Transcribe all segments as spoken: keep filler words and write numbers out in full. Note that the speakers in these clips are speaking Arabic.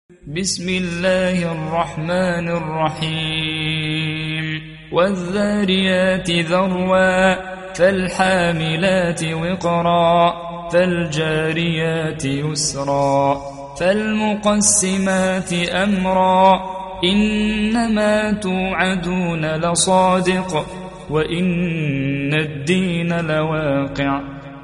بسم الله الرحمن الرحيم والذاريات ذروا فالحاملات وقرا فالجاريات يسرا فالمقسمات أمرا إنما توعدون لصادق وإن الدين لواقع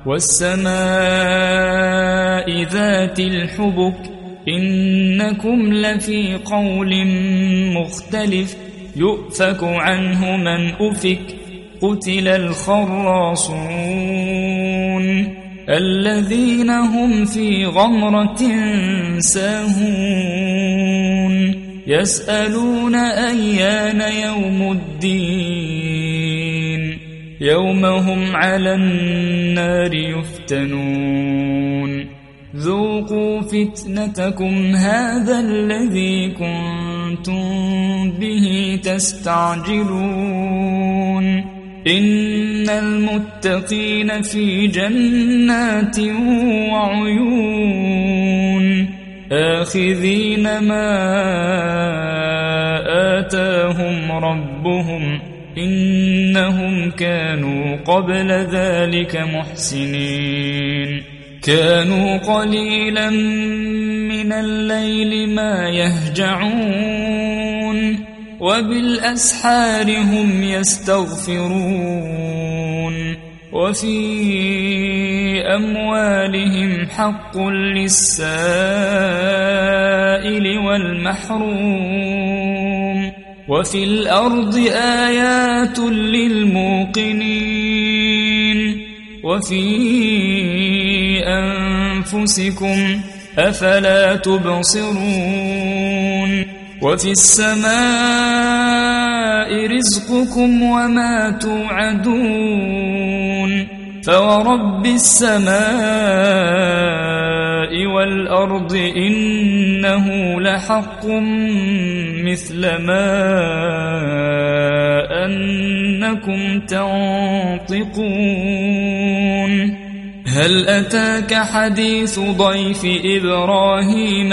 والسماء ذات الحبك إنكم لفي قول مختلف يؤفك عنه من أفك قتل الخراصون الذين هم في غمرة ساهون يسألون أيان يوم الدين يوم هم على النار يفتنون ذوقوا فتنتكم هذا الذي كنتم به تستعجلون إن المتقين في جنات وعيون آخذين ما آتاهم ربهم إنهم كانوا قبل ذلك محسنين كانوا قليلا من الليل ما يهجعون وبالأسحار هم يستغفرون وفي أموالهم حق للسائل والمحروم وفي الأرض آيات للموقنين وفي أنفسكم أفلا تبصرون وفي السماء رزقكم وما توعدون فورب السماء والأرض إنه لحق مثل ما أنكم تنطقون هل أتاك حديث ضيف إبراهيم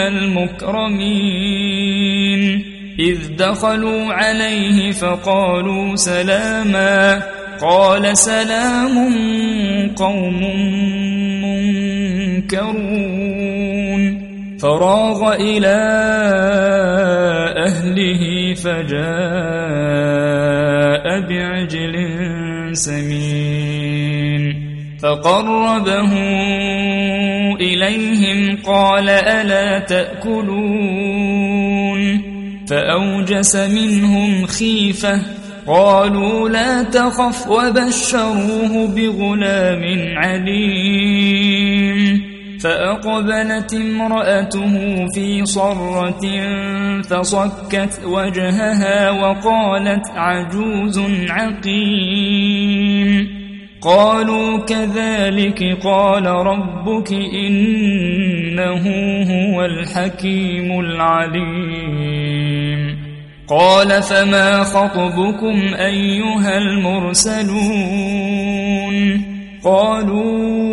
المكرمين إذ دخلوا عليه فقالوا سلاما قال سلام قوم منكرون فراغ إلى أهله فجاء بعجل سمين فقربه إليهم قال ألا تأكلون فأوجس منهم خيفة قالوا لا تخف وبشروه بغلام عليم فأقبلت امرأته في صرة فصكت وجهها وقالت عجوز عقيم قالوا كذلك قال ربك إنه هو الحكيم العليم قال فما خطبكم أيها المرسلون قالوا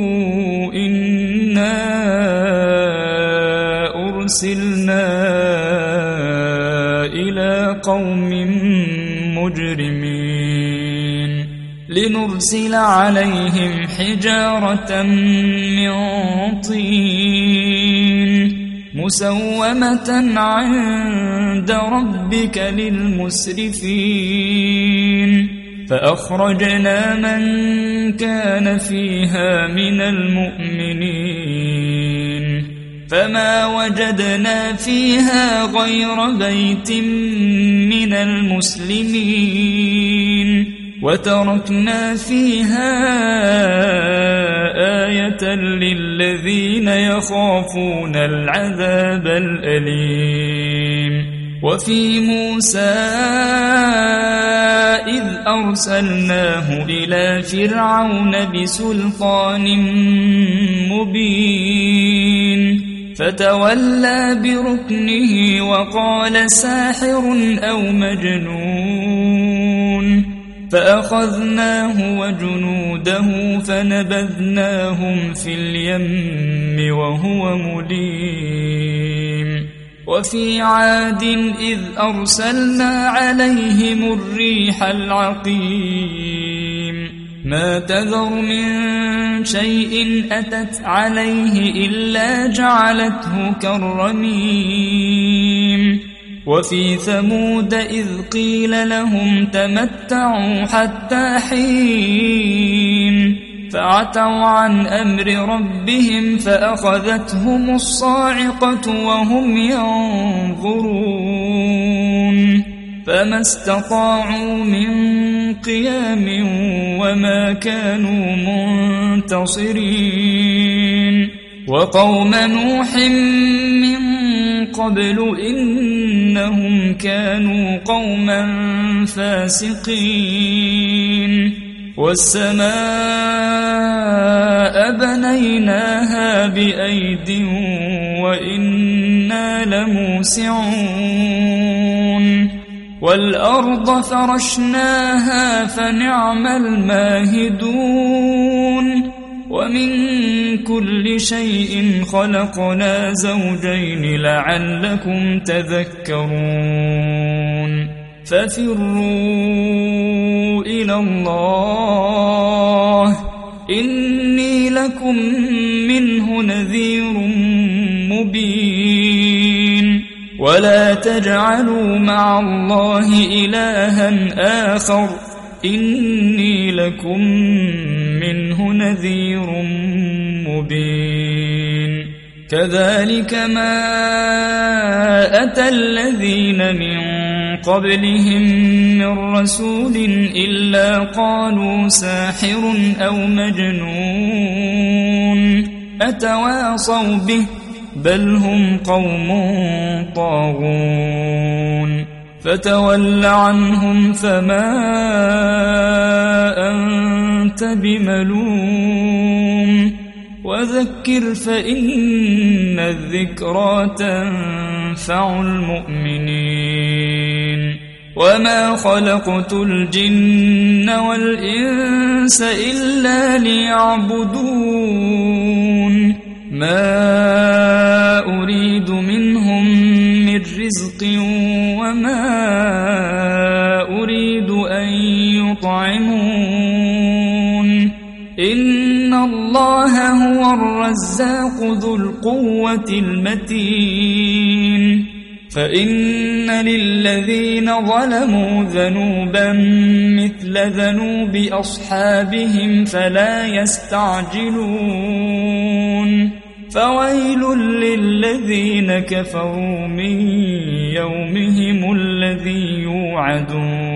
إنا أرسلنا إلى قوم مجرمين لنرسل عليهم حجارة من طين مسومة عند ربك للمسرفين فأخرجنا من كان فيها من المؤمنين فما وجدنا فيها غير بيت من المسلمين وتركنا فيها آية للذين يخافون العذاب الأليم وفي موسى إذ أرسلناه إلى فرعون بسلطان مبين فتولى بركنه وقال ساحر أو مجنون فأخذناه وجنوده فنبذناهم في اليم وهو مليم وفي عاد إذ أرسلنا عليهم الريح العقيم ما تذر من شيء أتت عليه إلا جعلته كالرميم وفي ثمود إذ قيل لهم تمتعوا حتى حين فعتوا عن أمر ربهم فأخذتهم الصاعقة وهم ينظرون فما استطاعوا من قيام وما كانوا منتصرين وقوم نوح من قبل إنهم كانوا قوما فاسقين والسماء بنيناها بأيد وإنا لموسعون والأرض فرشناها فنعم الماهدون ومن كل شيء خلقنا زوجين لعلكم تذكرون ففروا إلى الله إني لكم منه نذير مبين ولا تجعلوا مع الله إلها آخر إني لكم منه نذير مبين كذلك ما أتى الذين من قبلهم من رسول إلا قالوا ساحر أو مجنون أتواصوا به بل هم قوم طاغون فتول عنهم فما أنت بملوم وذكر فإن الذكرى تنفع المؤمنين وما خلقت الجن والإنس إلا ليعبدون ما أريد منهم من رزق وما أريد أن يطعمون إن الله هو الرزاق ذو القوة المتين فإن للذين ظلموا ذنوبا مثل ذنوب أصحابهم فلا يستعجلون فويل للذين كفروا من يومهم الذي يوعدون